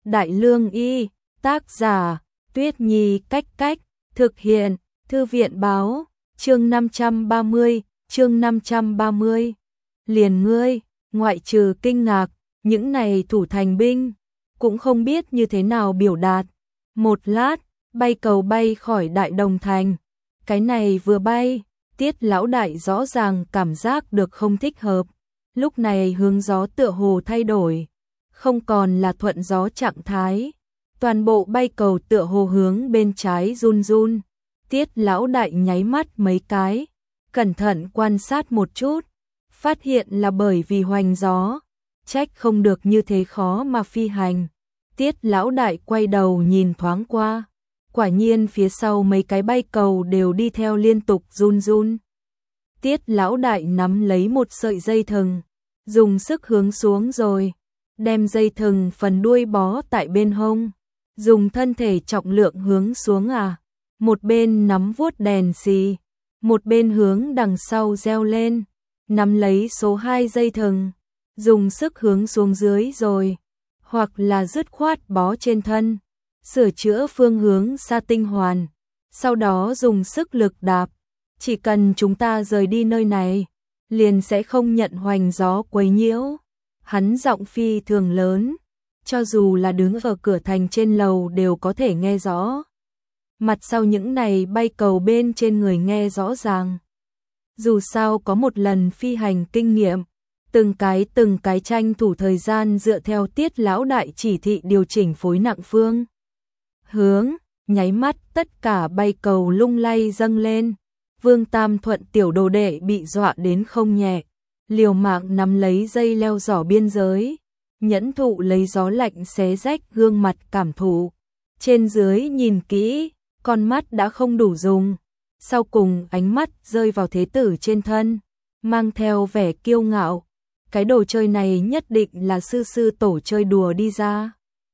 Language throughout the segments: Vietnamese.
Đại Lương Y, tác giả, Tuyết Nhi Cách Cách, thực hiện, Thư viện Báo, chương 530, liền ngươi, ngoại trừ kinh ngạc, những này thủ thành binh, cũng không biết như thế nào biểu đạt. Một lát, bay cầu bay khỏi Đại Đồng Thành, cái này vừa bay, Tiết lão đại rõ ràng cảm giác được không thích hợp, lúc này hướng gió tựa hồ thay đổi, không còn là thuận gió trạng thái, toàn bộ bay cầu tựa hồ hướng bên trái run run. Tiết lão đại nháy mắt mấy cái, cẩn thận quan sát một chút, phát hiện là bởi vì hoành gió, trách không được như thế khó mà phi hành. Tiết lão đại quay đầu nhìn thoáng qua, quả nhiên phía sau mấy cái bay cầu đều đi theo liên tục run run. Tiết lão đại nắm lấy một sợi dây thừng, dùng sức hướng xuống rồi, đem dây thừng phần đuôi bó tại bên hông, dùng thân thể trọng lượng hướng xuống một bên nắm vuốt đèn xì, một bên hướng đằng sau reo lên, nắm lấy số 2 dây thừng, dùng sức hướng xuống dưới rồi, hoặc là dứt khoát bó trên thân, sửa chữa phương hướng sa tinh hoàn, sau đó dùng sức lực đạp, chỉ cần chúng ta rời đi nơi này, liền sẽ không nhận hoành gió quấy nhiễu. Hắn giọng phi thường lớn, cho dù là đứng ở cửa thành trên lầu đều có thể nghe rõ. Mặt sau những này bay cầu bên trên người nghe rõ ràng. Dù sao có một lần phi hành kinh nghiệm, từng cái tranh thủ thời gian dựa theo Tiết lão đại chỉ thị điều chỉnh phối nặng phương hướng, nháy mắt tất cả bay cầu lung lay dâng lên. Vương Tam Thuận tiểu đồ đệ bị dọa đến không nhẹ, liều mạng nắm lấy dây leo giỏ biên giới, nhẫn thụ lấy gió lạnh xé rách gương mặt cảm thụ. Trên dưới nhìn kỹ, con mắt đã không đủ dùng, sau cùng ánh mắt rơi vào thế tử trên thân, mang theo vẻ kiêu ngạo. Cái đồ chơi này nhất định là sư tổ chơi đùa đi ra.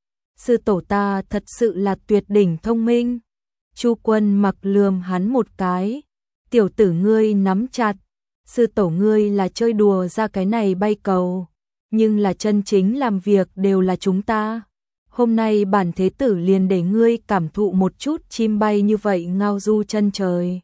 Sư tổ ta thật sự là tuyệt đỉnh thông minh. Chu Quân Mặc lườm hắn một cái, tiểu tử ngươi nắm chặt, sư tổ ngươi là chơi đùa ra cái này bay cầu, nhưng là chân chính làm việc đều là chúng ta. Hôm nay bản thế tử liền để ngươi cảm thụ một chút chim bay như vậy ngao du chân trời.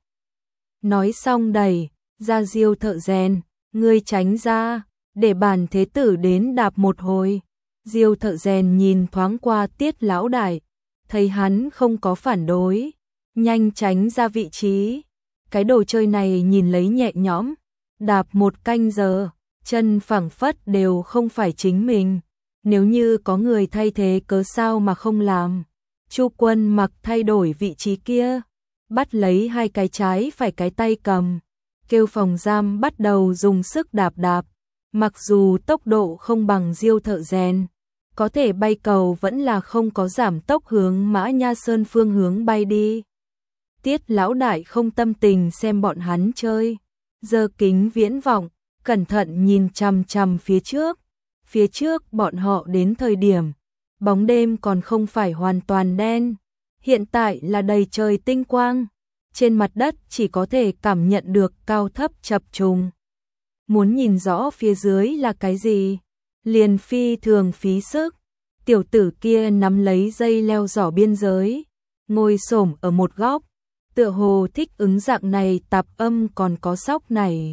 Nói xong đẩy ra Diêu Thợ Rèn, ngươi tránh ra, để bản thế tử đến đạp một hồi. Diêu Thợ Rèn nhìn thoáng qua Tiết lão đại, thấy hắn không có phản đối, nhanh tránh ra vị trí. Cái đồ chơi này nhìn lấy nhẹ nhõm, đạp một canh giờ, chân phẳng phất đều không phải chính mình. Nếu như có người thay thế cớ sao mà không làm. Chu Quân Mặc thay đổi vị trí kia, bắt lấy hai cái trái phải cái tay cầm, kêu phòng giam bắt đầu dùng sức đạp đạp. Mặc dù tốc độ không bằng Diêu Thợ Rèn, có thể bay cầu vẫn là không có giảm tốc hướng Mã Nha Sơn phương hướng bay đi. Tiết lão đại không tâm tình xem bọn hắn chơi, giơ kính viễn vọng, cẩn thận nhìn chằm chằm phía trước. Phía trước bọn họ đến thời điểm, bóng đêm còn không phải hoàn toàn đen, hiện tại là đầy trời tinh quang, trên mặt đất chỉ có thể cảm nhận được cao thấp chập trùng. Muốn nhìn rõ phía dưới là cái gì, liền phi thường phí sức. Tiểu tử kia nắm lấy dây leo giỏ biên giới, ngồi xổm ở một góc, tựa hồ thích ứng dạng này tạp âm còn có sóc này.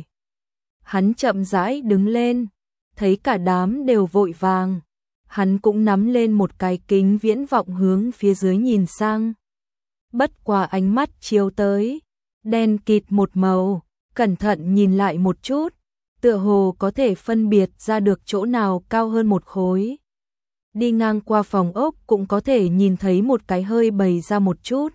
Hắn chậm rãi đứng lên, thấy cả đám đều vội vàng, hắn cũng nắm lên một cái kính viễn vọng hướng phía dưới nhìn sang. Bất quá ánh mắt chiếu tới, đen kịt một màu, cẩn thận nhìn lại một chút, tựa hồ có thể phân biệt ra được chỗ nào cao hơn một khối. Đi ngang qua phòng ốc cũng có thể nhìn thấy một cái hơi bày ra một chút.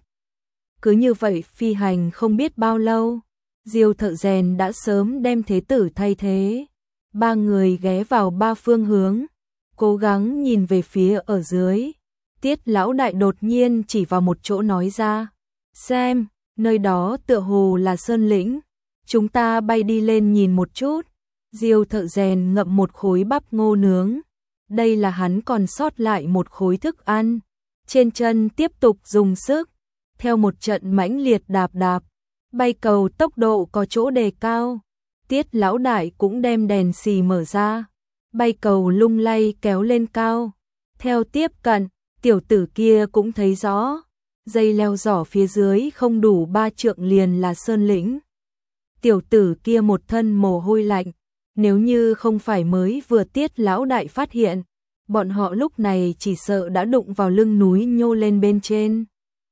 Cứ như vậy phi hành không biết bao lâu, Diêu Thợ Rèn đã sớm đem thế tử thay thế. Ba người ghé vào ba phương hướng, cố gắng nhìn về phía ở dưới. Tiết lão đại đột nhiên chỉ vào một chỗ nói ra, xem, nơi đó tựa hồ là sơn lĩnh, chúng ta bay đi lên nhìn một chút. Diêu Thợ Rèn ngậm một khối bắp ngô nướng, đây là hắn còn sót lại một khối thức ăn, trên chân tiếp tục dùng sức, theo một trận mãnh liệt đạp đạp, bay cầu tốc độ có chỗ đề cao. Tiết lão đại cũng đem đèn xì mở ra, bay cầu lung lay kéo lên cao, theo tiếp cận, Tiểu tử kia cũng thấy rõ, dây leo giỏ phía dưới không đủ 3 trượng liền là sơn lĩnh. Tiểu tử kia một thân mồ hôi lạnh, nếu như không phải mới vừa Tiết lão đại phát hiện, bọn họ lúc này chỉ sợ đã đụng vào lưng núi nhô lên bên trên.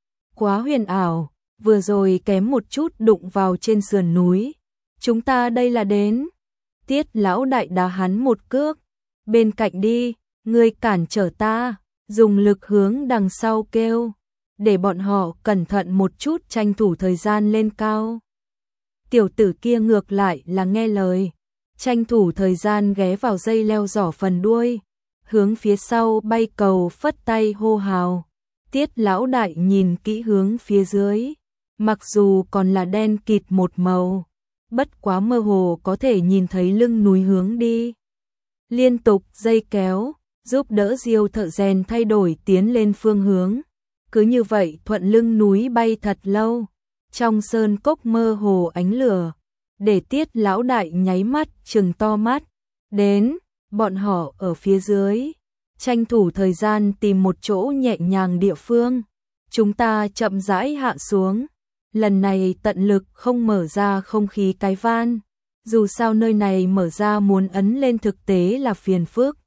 Quá huyền ảo, vừa rồi kém một chút đụng vào trên sườn núi. Chúng ta đây là đến. Tiết lão đại đá hắn một cước. Bên cạnh đi, ngươi cản trở ta, dùng lực hướng đằng sau kêu, để bọn họ cẩn thận một chút tranh thủ thời gian lên cao. Tiểu tử kia ngược lại là nghe lời, tranh thủ thời gian ghé vào dây leo giỏ phần đuôi, hướng phía sau bay cầu phất tay hô hào. Tiết lão đại nhìn kỹ hướng phía dưới, mặc dù còn là đen kịt một màu, bất quá mơ hồ có thể nhìn thấy lưng núi hướng đi. Liên tục dây kéo, giúp đỡ Diêu Thợ Rèn thay đổi tiến lên phương hướng. Cứ như vậy thuận lưng núi bay thật lâu, trong sơn cốc mơ hồ ánh lửa, để Tiết lão đại nháy mắt trừng to mắt. Đến, bọn họ ở phía dưới, tranh thủ thời gian tìm một chỗ nhẹ nhàng địa phương. Chúng ta chậm rãi hạ xuống, lần này tận lực không mở ra không khí cái van. Dù sao nơi này mở ra muốn ấn lên thực tế là phiền phức.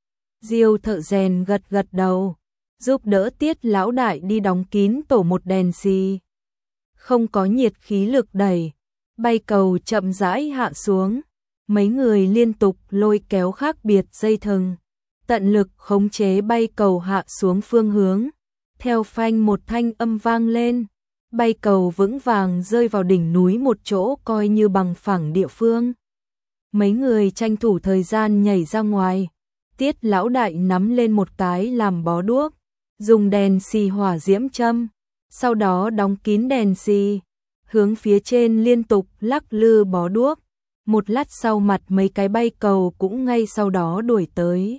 Diêu Thợ Rèn gật gật đầu, giúp đỡ Tiết lão đại đi đóng kín tổ một đèn xì. Không có nhiệt khí lực đẩy, bay cầu chậm rãi hạ xuống. Mấy người liên tục lôi kéo khác biệt dây thừng, tận lực khống chế bay cầu hạ xuống phương hướng. Theo phanh một thanh âm vang lên, bay cầu vững vàng rơi vào đỉnh núi một chỗ coi như bằng phẳng địa phương. Mấy người tranh thủ thời gian nhảy ra ngoài. Tiết lão đại nắm lên một cái làm bó đuốc, dùng đèn xì hỏa diễm châm, sau đó đóng kín đèn xì, hướng phía trên liên tục lắc lư bó đuốc. Một lát sau mặt mấy cái bay cầu cũng ngay sau đó đuổi tới.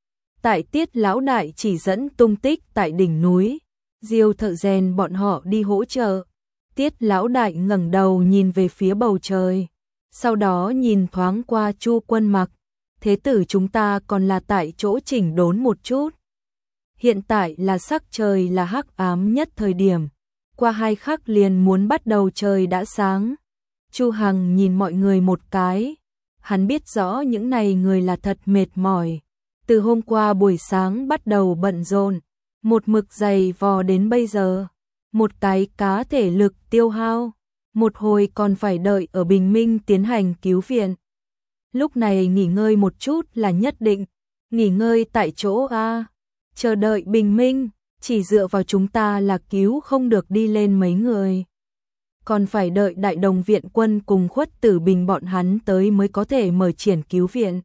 Tại Tiết lão đại chỉ dẫn tung tích tại đỉnh núi, Diêu Thợ Rèn bọn họ đi hỗ trợ. Tiết lão đại ngẩng đầu nhìn về phía bầu trời, sau đó nhìn thoáng qua Chu Quân Mặc. Thế tử chúng ta còn là tại chỗ chỉnh đốn một chút. Hiện tại là sắc trời là hắc ám nhất thời điểm, qua 2 khắc liền muốn bắt đầu trời đã sáng. Chu Hằng nhìn mọi người một cái, hắn biết rõ những này người là thật mệt mỏi. Từ hôm qua buổi sáng bắt đầu bận rộn, một mực dày vò đến bây giờ, một cái cá thể lực tiêu hao, một hồi còn phải đợi ở Bình Minh tiến hành cứu viện. Lúc này nghỉ ngơi một chút là nhất định, nghỉ ngơi tại chỗ a, chờ đợi Bình Minh, chỉ dựa vào chúng ta là cứu không được đi lên mấy người. Còn phải đợi Đại Đồng viện quân cùng Khuất Tử Bình bọn hắn tới mới có thể mở triển cứu viện.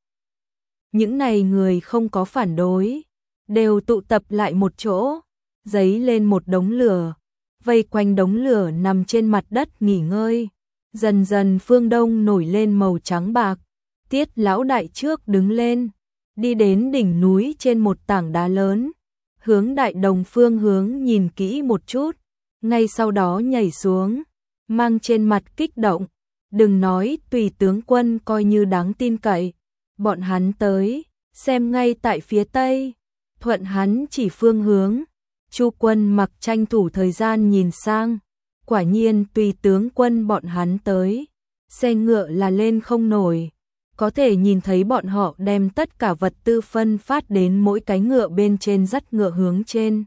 Những này người không có phản đối, đều tụ tập lại một chỗ, giấy lên một đống lửa, vây quanh đống lửa nằm trên mặt đất nghỉ ngơi. Dần dần phương đông nổi lên màu trắng bạc. Tiết lão đại trước đứng lên, đi đến đỉnh núi trên một tảng đá lớn, hướng Đại Đồng phương hướng nhìn kỹ một chút, ngay sau đó nhảy xuống, mang trên mặt kích động. Đừng nói Tùy tướng quân coi như đáng tin cậy, bọn hắn tới, xem ngay tại phía tây, thuận hắn chỉ phương hướng. Chu Quân Mặc tranh thủ thời gian nhìn sang, quả nhiên Tùy tướng quân bọn hắn tới, xe ngựa là lên không nổi. Có thể nhìn thấy bọn họ đem tất cả vật tư phân phát đến mỗi cái ngựa bên trên, dắt ngựa hướng trên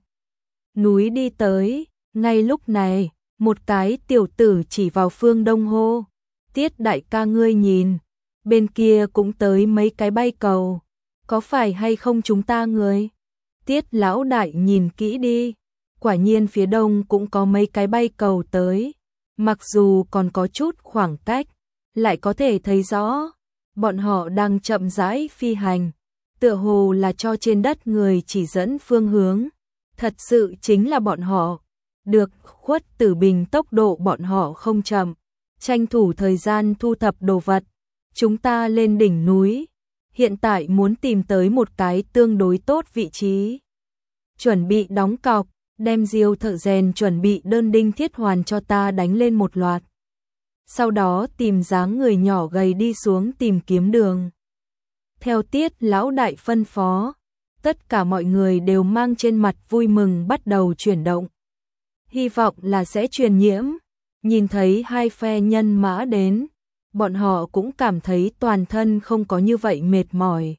núi đi tới. Ngay lúc này, một cái tiểu tử chỉ vào phương đông hô, Tiết đại ca ngươi nhìn, bên kia cũng tới mấy cái bay cầu, có phải hay không chúng ta người? Tiết lão đại nhìn kỹ đi, quả nhiên phía đông cũng có mấy cái bay cầu tới, mặc dù còn có chút khoảng cách, lại có thể thấy rõ. Bọn họ đang chậm rãi phi hành, tựa hồ là cho trên đất người chỉ dẫn phương hướng. Thật sự chính là bọn họ. Được, Khuất Tử Bình tốc độ bọn họ không chậm, tranh thủ thời gian thu thập đồ vật. Chúng ta lên đỉnh núi, hiện tại muốn tìm tới một cái tương đối tốt vị trí. Chuẩn bị đóng cọc, đem Diêu Thợ Rèn chuẩn bị đơn đinh thiết hoàn cho ta đánh lên một loạt. Sau đó tìm dáng người nhỏ gầy đi xuống tìm kiếm đường. Theo Tiết lão đại phân phó, Tất cả mọi người đều mang trên mặt vui mừng bắt đầu chuyển động. Hy vọng là sẽ truyền nhiễm. Nhìn thấy hai phe nhân mã đến, bọn họ cũng cảm thấy toàn thân không có như vậy mệt mỏi.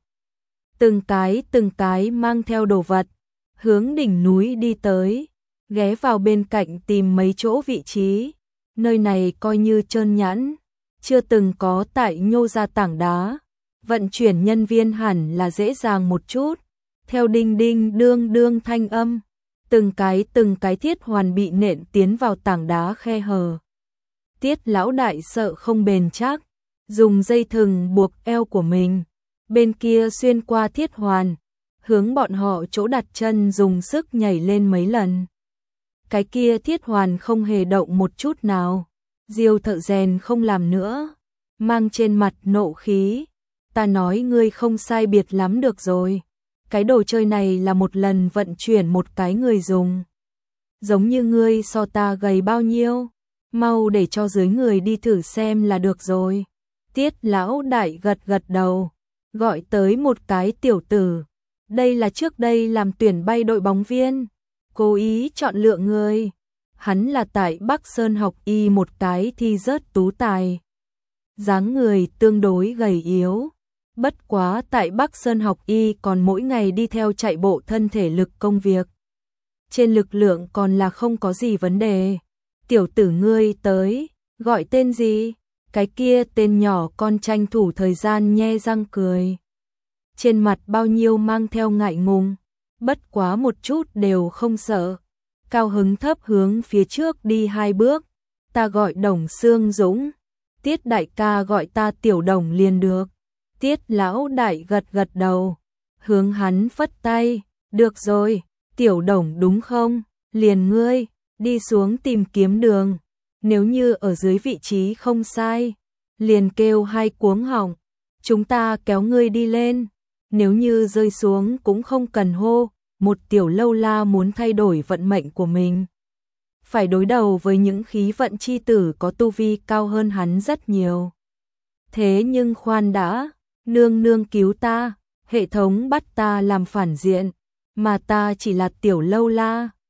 Từng cái mang theo đồ vật, hướng đỉnh núi đi tới, ghé vào bên cạnh tìm mấy chỗ vị trí. Nơi này coi như trơn nhẵn, chưa từng có tại nhô ra tảng đá. Vận chuyển nhân viên hẳn là dễ dàng một chút. Theo đinh đinh đương đương thanh âm, từng cái thiết hoàn bị nện tiến vào tảng đá khe hở. Tiết lão đại sợ không bền chắc, dùng dây thừng buộc eo của mình, bên kia xuyên qua thiết hoàn, hướng bọn họ chỗ đặt chân dùng sức nhảy lên mấy lần. Cái kia thiết hoàn không hề động một chút nào. Diêu thợ rèn không làm nữa, mang trên mặt nộ khí. Ta nói ngươi không sai biệt lắm được rồi. Cái đồ chơi này là một lần vận chuyển một cái người dùng. Giống như ngươi so ta gầy bao nhiêu, mau để cho dưới người đi thử xem là được rồi. Tiết lão đại gật gật đầu, gọi tới một cái tiểu tử. Đây là trước đây làm tuyển bay đội bóng viên, cố ý chọn lựa người. Hắn là tại Bắc Sơn học y một cái thi rớt tú tài. Dáng người tương đối gầy yếu. Bất quá tại Bắc Sơn học y còn mỗi ngày đi theo chạy bộ thân thể lực công việc. Trên lực lượng còn là không có gì vấn đề. Tiểu tử ngươi tới, gọi tên gì? Cái kia tên nhỏ con tranh thủ thời gian nhe răng cười. Trên mặt bao nhiêu mang theo ngại ngùng, bất quá một chút đều không sợ. Cao hứng thấp hướng phía trước đi 2 bước. Ta gọi Đồng Sương Dũng, Tiết đại ca gọi ta Tiểu Đồng liền được. Tiết lão đại gật gật đầu, hướng hắn phất tay. Được rồi, Tiểu Đồng đúng không? Liền ngươi, đi xuống tìm kiếm đường. Nếu như ở dưới vị trí không sai, liền kêu 2 cuống họng, chúng ta kéo ngươi đi lên. Nếu như rơi xuống cũng không cần hô. Một tiểu lâu la muốn thay đổi vận mệnh của mình, phải đối đầu với những khí vận chi tử có tu vi cao hơn hắn rất nhiều. Thế nhưng khoan đã, nương nương cứu ta, hệ thống bắt ta làm phản diện, mà ta chỉ là tiểu lâu la,